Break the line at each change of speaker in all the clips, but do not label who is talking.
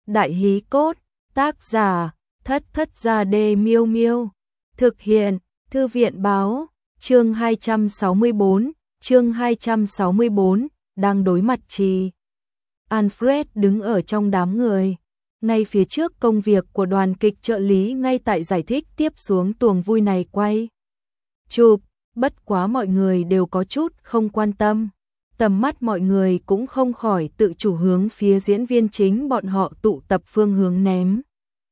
Đại hí cốt, tác giả, Thất Thất Gia Đê Miêu Miêu. Thực hiện, Thư viện báo, chương 264, đang đối mặt trì. Alfred đứng ở trong đám người. Ngay phía trước công việc của đoàn kịch trợ lý ngay tại giải thích tiếp xuống tuồng vui này quay. Chụp, bất quá mọi người đều có chút không quan tâm. Tầm mắt mọi người cũng không khỏi tự chủ hướng phía diễn viên chính bọn họ tụ tập phương hướng ném.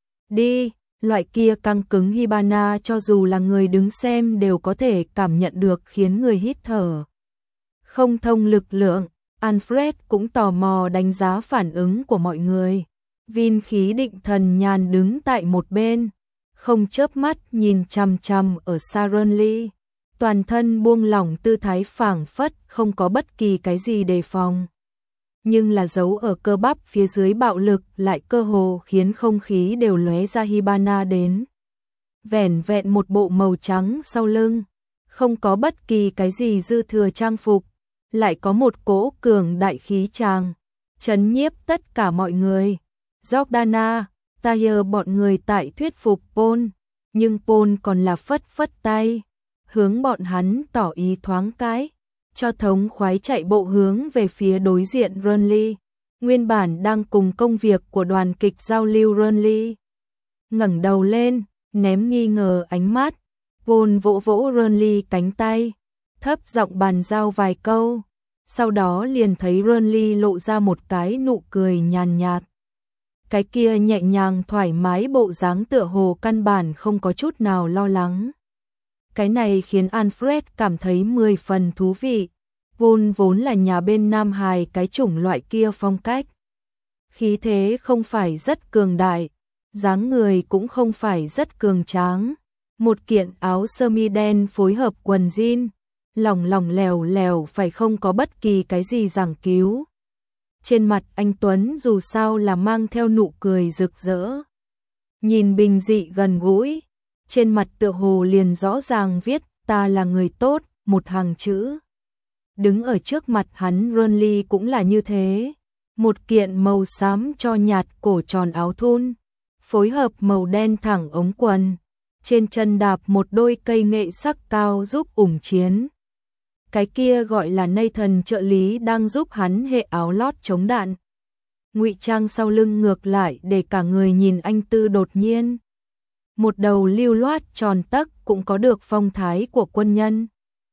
Đi, loại kia căng cứng Hibana cho dù là người đứng xem đều có thể cảm nhận được khiến người hít thở không thông lực lượng. Alfred cũng tò mò đánh giá phản ứng của mọi người. Vin khí định thần nhàn đứng tại một bên, không chớp mắt nhìn chằm chằm ở Sharon, toàn thân buông lỏng tư thái phảng phất không có bất kỳ cái gì đề phòng. Nhưng là dấu ở cơ bắp phía dưới bạo lực lại cơ hồ khiến không khí đều lóe ra. Hibana đến vẻn vẹn một bộ màu trắng sau lưng, không có bất kỳ cái gì dư thừa trang phục, lại có một cỗ cường đại khí tràng, chấn nhiếp tất cả mọi người. Jordana, Tyre bọn người tại thuyết phục Paul, nhưng Paul còn là phất phất tay, hướng bọn hắn tỏ ý thoáng cái, cho thống khoái chạy bộ hướng về phía đối diện Runley. Nguyên bản đang cùng công việc của đoàn kịch giao lưu Runley ngẩng đầu lên, ném nghi ngờ ánh mắt. Paul vỗ vỗ Runley cánh tay, thấp giọng bàn giao vài câu, sau đó liền thấy Runley lộ ra một cái nụ cười nhàn nhạt. Cái kia nhẹ nhàng thoải mái bộ dáng tựa hồ căn bản không có chút nào lo lắng. Cái này khiến Alfred cảm thấy 10 phần thú vị. Paul vốn là nhà bên Nam Hài cái chủng loại kia phong cách. Khí thế không phải rất cường đại, dáng người cũng không phải rất cường tráng. Một kiện áo sơ mi đen phối hợp quần jean, lỏng lỏng lèo lèo phải không có bất kỳ cái gì giảng cứu. Trên mặt anh Tuấn dù sao là mang theo nụ cười rực rỡ. Nhìn bình dị gần gũi, trên mặt tựa hồ liền rõ ràng viết ta là người tốt, một hàng chữ. Đứng ở trước mặt hắn Runley cũng là như thế. Một kiện màu xám cho nhạt cổ tròn áo thun, phối hợp màu đen thẳng ống quần. Trên chân đạp một đôi cây nghệ sắc cao giúp ủng chiến. Cái kia gọi là Nathan trợ lý đang giúp hắn hệ áo lót chống đạn. Ngụy trang sau lưng ngược lại để cả người nhìn anh tư đột nhiên. Một đầu lưu loát tròn tấc cũng có được phong thái của quân nhân.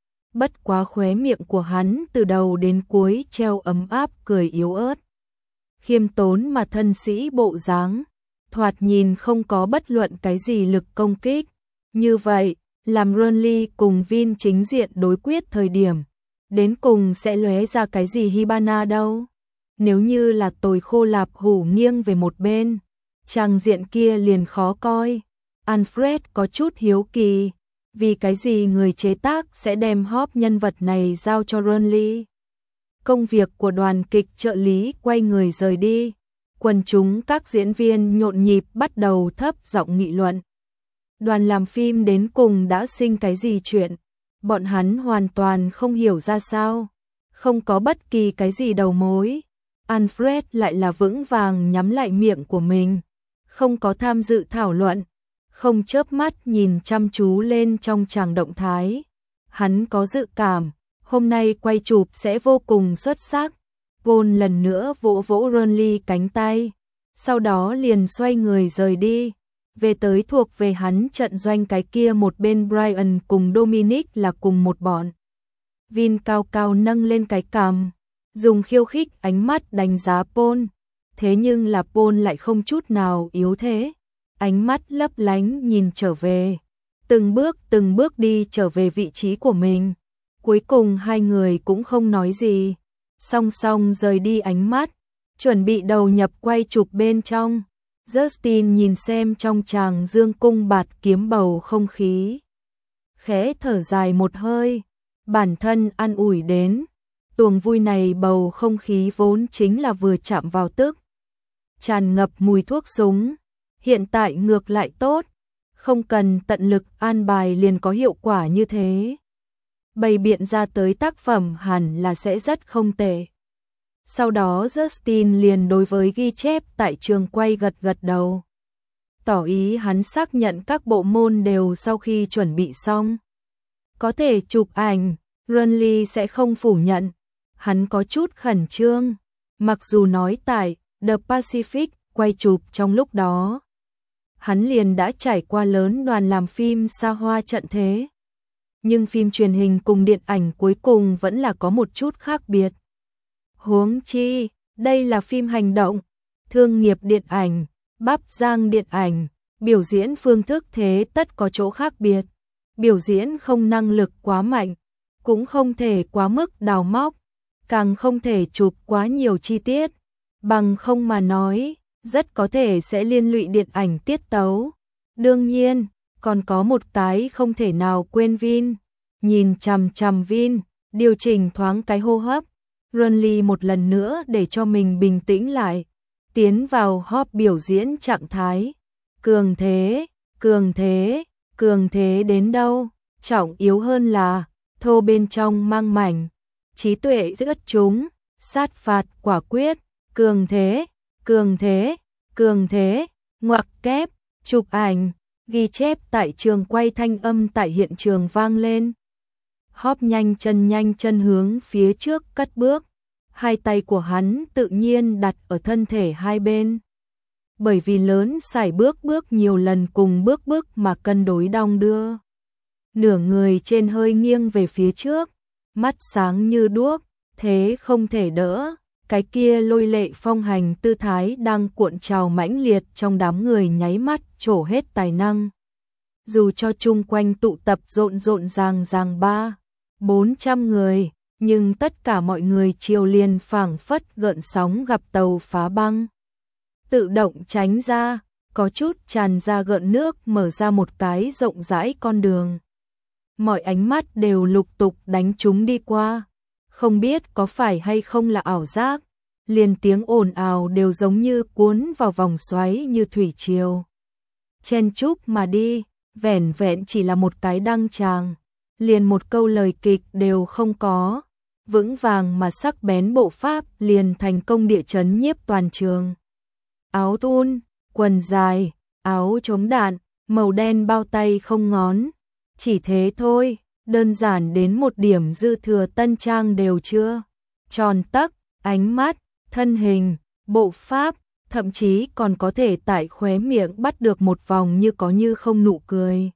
Bất quá khóe miệng của hắn từ đầu đến cuối treo ấm áp cười yếu ớt. Khiêm tốn mà thân sĩ bộ dáng, thoạt nhìn không có bất luận cái gì lực công kích. Như vậy, làm Runley cùng Vin chính diện đối quyết thời điểm, đến cùng sẽ lóe ra cái gì Hibana đâu. Nếu như là tồi khô lạp hủ nghiêng về một bên, trang diện kia liền khó coi. Alfred có chút hiếu kỳ, vì cái gì người chế tác sẽ đem Hop nhân vật này giao cho Runley. Công việc của đoàn kịch trợ lý quay người rời đi, quần chúng các diễn viên nhộn nhịp bắt đầu thấp giọng nghị luận. Đoàn làm phim đến cùng đã sinh cái gì chuyện, bọn hắn hoàn toàn không hiểu ra sao, không có bất kỳ cái gì đầu mối. Alfred lại là vững vàng nhắm lại miệng của mình, không có tham dự thảo luận, không chớp mắt nhìn chăm chú lên trong tràng động thái. Hắn có dự cảm, hôm nay quay chụp sẽ vô cùng xuất sắc. Paul lần nữa vỗ vỗ Runley cánh tay, sau đó liền xoay người rời đi. Về tới thuộc về hắn trận doanh cái kia một bên Brian cùng Dominic là cùng một bọn. Vin cao cao nâng lên cái cằm, dùng khiêu khích ánh mắt đánh giá Paul. Thế nhưng là Paul lại không chút nào yếu thế. Ánh mắt lấp lánh nhìn trở về. Từng bước đi trở về vị trí của mình. Cuối cùng hai người cũng không nói gì. Song song rời đi ánh mắt. Chuẩn bị đầu nhập quay chụp bên trong. Justin nhìn xem trong tràng dương cung bạt kiếm bầu không khí. Khẽ thở dài một hơi. Bản thân an ủi đến. Tuồng vui này bầu không khí vốn chính là vừa chạm vào tức tràn ngập mùi thuốc súng. Hiện tại ngược lại tốt. Không cần tận lực an bài liền có hiệu quả như thế. Bày biện ra tới tác phẩm hẳn là sẽ rất không tệ. Sau đó Justin liền đối với ghi chép tại trường quay gật gật đầu. Tỏ ý hắn xác nhận các bộ môn đều sau khi chuẩn bị xong. Có thể chụp ảnh, Renly sẽ không phủ nhận. Hắn có chút khẩn trương. Mặc dù nói tại The Pacific quay chụp trong lúc đó, hắn liền đã trải qua lớn đoàn làm phim xa hoa trận thế. Nhưng phim truyền hình cùng điện ảnh cuối cùng vẫn là có một chút khác biệt. Huống chi, đây là phim hành động, thương nghiệp điện ảnh, bắp rang điện ảnh, biểu diễn phương thức thế tất có chỗ khác biệt. Biểu diễn không năng lực quá mạnh, cũng không thể quá mức đào móc, càng không thể chụp quá nhiều chi tiết, bằng không mà nói, rất có thể sẽ liên lụy điện ảnh tiết tấu. Đương nhiên, còn có một cái không thể nào quên Vin. Nhìn chằm chằm Vin, điều chỉnh thoáng cái hô hấp. Renly một lần nữa để cho mình bình tĩnh lại, tiến vào hop biểu diễn trạng thái. Cường thế, cường thế, cường thế đến đâu, trọng yếu hơn là, thô bên trong mang mảnh, trí tuệ rất chúng, sát phạt quả quyết, cường thế, cường thế, cường thế, ngoặc kép, chụp ảnh, ghi chép tại trường quay thanh âm tại hiện trường vang lên. Hop nhanh chân hướng phía trước cất bước, hai tay của hắn tự nhiên đặt ở thân thể hai bên. Bởi vì lớn sải bước nhiều lần cùng bước mà cân đối đong đưa. Nửa người trên hơi nghiêng về phía trước, mắt sáng như đuốc, thế không thể đỡ. Cái kia lôi lệ phong hành tư thái đang cuộn trào mãnh liệt trong đám người nháy mắt trổ hết tài năng. Dù cho chung quanh tụ tập rộn ràng 300-400 người, nhưng tất cả mọi người chiều liền phảng phất gợn sóng gặp tàu phá băng. Tự động tránh ra, có chút tràn ra gợn nước mở ra một cái rộng rãi con đường. Mọi ánh mắt đều lục tục đánh chúng đi qua. Không biết có phải hay không là ảo giác, liền tiếng ồn ào đều giống như cuốn vào vòng xoáy như thủy triều. Chen chúc mà đi, vẻn vẹn chỉ là một cái đăng tràng, liền một câu lời kịch đều không có. Vững vàng mà sắc bén bộ pháp liền thành công địa chấn nhiếp toàn trường. Áo thun, quần dài, áo chống đạn, màu đen bao tay không ngón. Chỉ thế thôi, đơn giản đến một điểm dư thừa tân trang đều chưa. Tròn tấc, ánh mắt, thân hình, bộ pháp, thậm chí còn có thể tại khóe miệng bắt được một vòng như có như không nụ cười.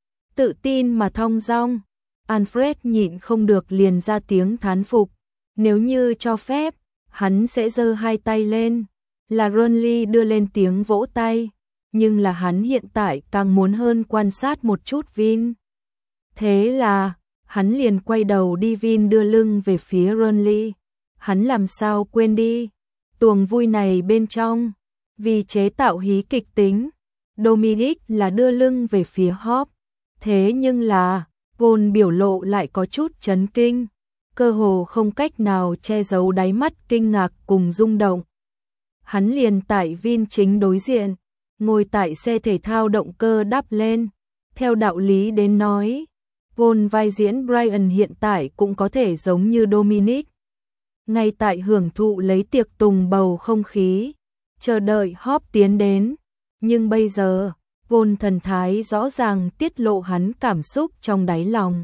Tự tin mà thong dong, Alfred nhịn không được liền ra tiếng thán phục. Nếu như cho phép, hắn sẽ giơ hai tay lên. Là Renly đưa lên tiếng vỗ tay, nhưng là hắn hiện tại càng muốn hơn quan sát một chút Vin. Thế là, hắn liền quay đầu đi. Vin đưa lưng về phía Renly. Hắn làm sao quên đi, tuồng vui này bên trong, vì chế tạo hí kịch tính, Dominic là đưa lưng về phía Hop. Thế nhưng là, Paul biểu lộ lại có chút chấn kinh, cơ hồ không cách nào che giấu đáy mắt kinh ngạc cùng rung động. Hắn liền tại Vin chính đối diện, ngồi tại xe thể thao động cơ đắp lên. Theo đạo lý đến nói, Paul vai diễn Brian hiện tại cũng có thể giống như Dominic. Ngay tại hưởng thụ lấy tiệc tùng bầu không khí, chờ đợi Hop tiến đến. Nhưng bây giờ, Paul thần thái rõ ràng tiết lộ hắn cảm xúc trong đáy lòng.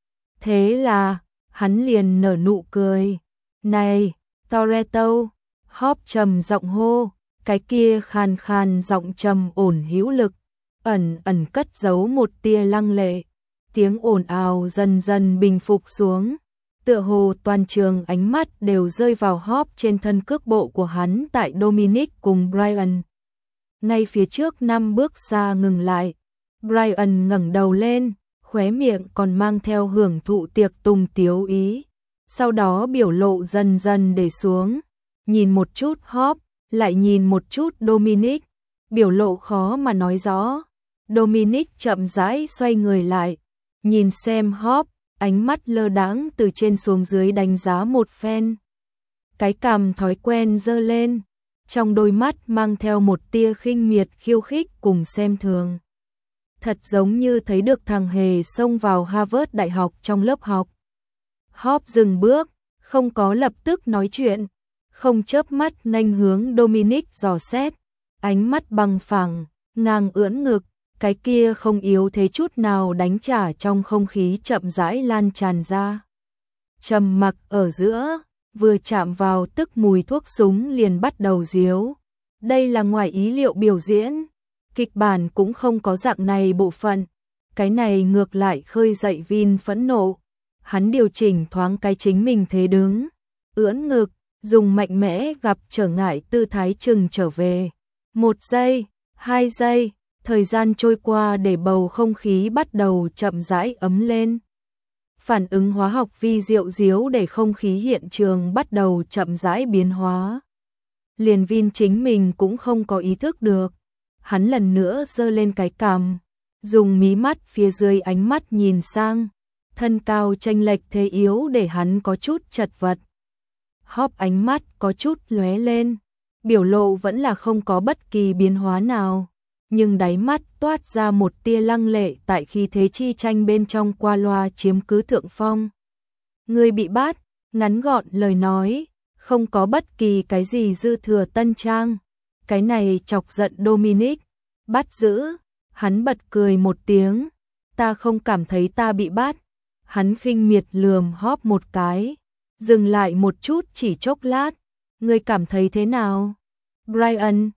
Thế là, hắn liền nở nụ cười. Này, Toretto, Hop trầm giọng hô, cái kia khàn khàn giọng trầm ổn hữu lực, ẩn ẩn cất giấu một tia lăng lệ. Tiếng ồn ào dần dần bình phục xuống, tựa hồ toàn trường ánh mắt đều rơi vào Hop trên thân cước bộ của hắn tại Dominic cùng Brian. Ngay phía trước 5 bước xa ngừng lại, Brian ngẩng đầu lên, khóe miệng còn mang theo hưởng thụ tiệc tùng tiếu ý. Sau đó biểu lộ dần dần để xuống, nhìn một chút Hop, lại nhìn một chút Dominic, biểu lộ khó mà nói rõ. Dominic chậm rãi xoay người lại, nhìn xem Hop, ánh mắt lơ đãng từ trên xuống dưới đánh giá một phen. Cái cằm thói quen giơ lên, trong đôi mắt mang theo một tia khinh miệt khiêu khích cùng xem thường. Thật giống như thấy được thằng hề xông vào Harvard Đại học trong lớp học. Hop dừng bước, không có lập tức nói chuyện, không chớp mắt nghênh hướng Dominic dò xét, ánh mắt bằng phẳng, ngang ưỡn ngực, cái kia không yếu thế chút nào đánh trả trong không khí chậm rãi lan tràn ra. Trầm mặc ở giữa, vừa chạm vào tức mùi thuốc súng liền bắt đầu díu. Đây là ngoài ý liệu biểu diễn, kịch bản cũng không có dạng này bộ phận. Cái này ngược lại khơi dậy Vin phẫn nộ. Hắn điều chỉnh thoáng cái chính mình thế đứng, ưỡn ngực, dùng mạnh mẽ gặp trở ngại tư thái chừng trở về. 1 giây, 2 giây, thời gian trôi qua để bầu không khí bắt đầu chậm rãi ấm lên. Phản ứng hóa học vi diệu díu để không khí hiện trường bắt đầu chậm rãi biến hóa. Liền Vin chính mình cũng không có ý thức được. Hắn lần nữa giơ lên cái cằm, dùng mí mắt phía dưới ánh mắt nhìn sang. Thân cao chênh lệch thế yếu để hắn có chút chật vật. Hop ánh mắt có chút lóe lên, biểu lộ vẫn là không có bất kỳ biến hóa nào, nhưng đáy mắt toát ra một tia lăng lệ tại khi thế chi tranh bên trong qua loa chiếm cứ thượng phong. Người bị bắt, ngắn gọn lời nói, không có bất kỳ cái gì dư thừa tân trang. Cái này chọc giận Dominic, bắt giữ, hắn bật cười một tiếng, ta không cảm thấy ta bị bắt. Hắn khinh miệt lườm Hop một cái, dừng lại một chút chỉ chốc lát, ngươi cảm thấy thế nào? Brian,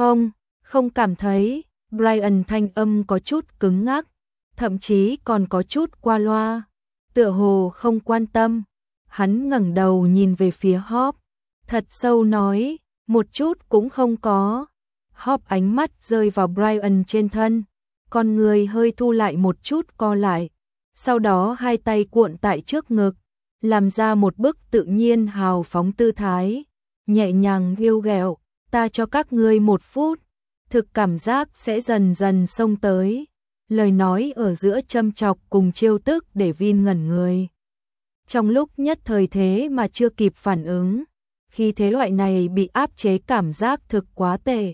không cảm thấy. Brian thanh âm có chút cứng ngắc, thậm chí còn có chút qua loa, tựa hồ không quan tâm. Hắn ngẩng đầu nhìn về phía Hop, thật sâu nói, một chút cũng không có. Hop ánh mắt rơi vào Brian trên thân, con người hơi thu lại một chút co lại, sau đó hai tay cuộn tại trước ngực, làm ra một bức tự nhiên hào phóng tư thái, nhẹ nhàng ghêu ghẹo, ta cho các ngươi 1 phút, thực cảm giác sẽ dần dần xông tới. Lời nói ở giữa châm chọc cùng trêu tức để Vin ngẩn người. Trong lúc nhất thời thế mà chưa kịp phản ứng, khi thế loại này bị áp chế cảm giác thực quá tệ.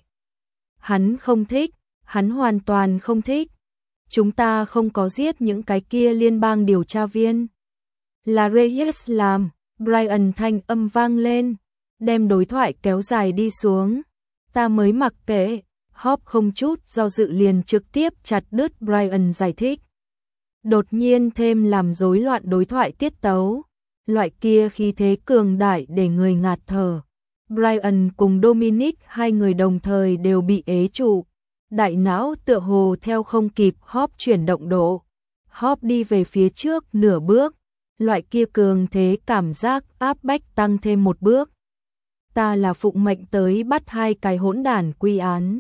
Hắn không thích, hắn hoàn toàn không thích. Chúng ta không có giết những cái kia liên bang điều tra viên. Là Reyes làm, Brian thanh âm vang lên, đem đối thoại kéo dài đi xuống. Ta mới mặc kệ. Hop không chút do dự liền trực tiếp chặt đứt Brian giải thích. Đột nhiên thêm làm rối loạn đối thoại tiết tấu. Loại kia khí thế cường đại để người ngạt thở. Brian cùng Dominic hai người đồng thời đều bị ế trụ. Đại não tựa hồ theo không kịp Hop chuyển động độ. Hop đi về phía trước nửa bước. Loại kia cường thế cảm giác áp bách tăng thêm 1 bước. Ta là phụng mệnh tới bắt 2 cái hỗn đản quy án.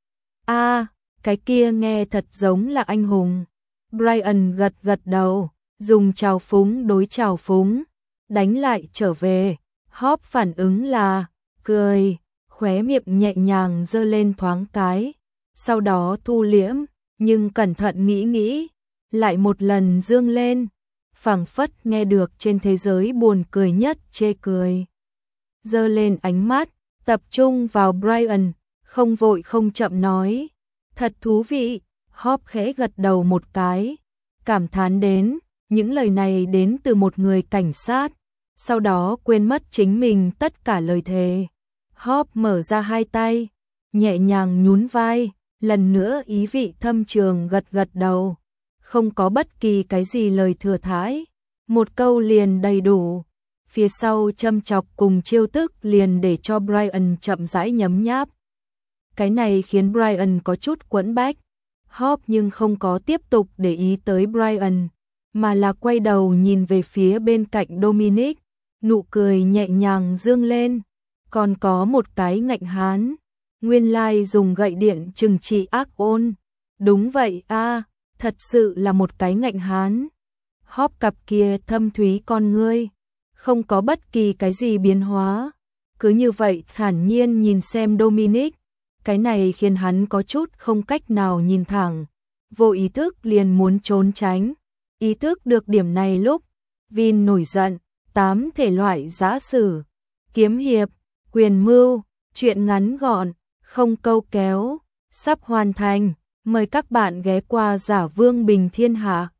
Cái kia nghe thật giống là anh hùng. Brian gật đầu, dùng trào phúng đối trào phúng, đánh lại trở về. Hop phản ứng là cười, khóe miệng nhẹ nhàng giơ lên thoáng cái, sau đó thu liễm, nhưng cẩn thận nghĩ, lại một lần dương lên, phảng phất nghe được trên thế giới buồn cười nhất chê cười. Giơ lên ánh mắt, tập trung vào Brian, không vội không chậm nói, thật thú vị. Hop khẽ gật đầu một cái, cảm thán đến, những lời này đến từ một người cảnh sát, sau đó quên mất chính mình tất cả lời thề. Hop mở ra hai tay, nhẹ nhàng nhún vai, lần nữa ý vị thâm trường gật đầu, không có bất kỳ cái gì lời thừa thãi, 1 câu liền đầy đủ. Phía sau châm chọc cùng chiêu tức liền để cho Brian chậm rãi nhấm nháp. Cái này khiến Brian có chút quẫn bách. Hop nhưng không có tiếp tục để ý tới Brian, mà là quay đầu nhìn về phía bên cạnh Dominic, nụ cười nhẹ nhàng dương lên. Còn có một cái ngạnh hán, nguyên lai dùng gậy điện trừng trị ác ôn. Đúng vậy thật sự là một cái ngạnh hán. Hop cặp kia thâm thúy con ngươi, không có bất kỳ cái gì biến hóa, cứ như vậy thản nhiên nhìn xem Dominic. Cái này khiến hắn có chút không cách nào nhìn thẳng, vô ý thức liền muốn trốn tránh. Ý thức được điểm này lúc, Vin nổi giận, 8 thể loại giã sử, kiếm hiệp, quyền mưu, truyện ngắn gọn, không câu kéo, sắp hoàn thành. Mời các bạn ghé qua Giả Vương Bình Thiên Hạ.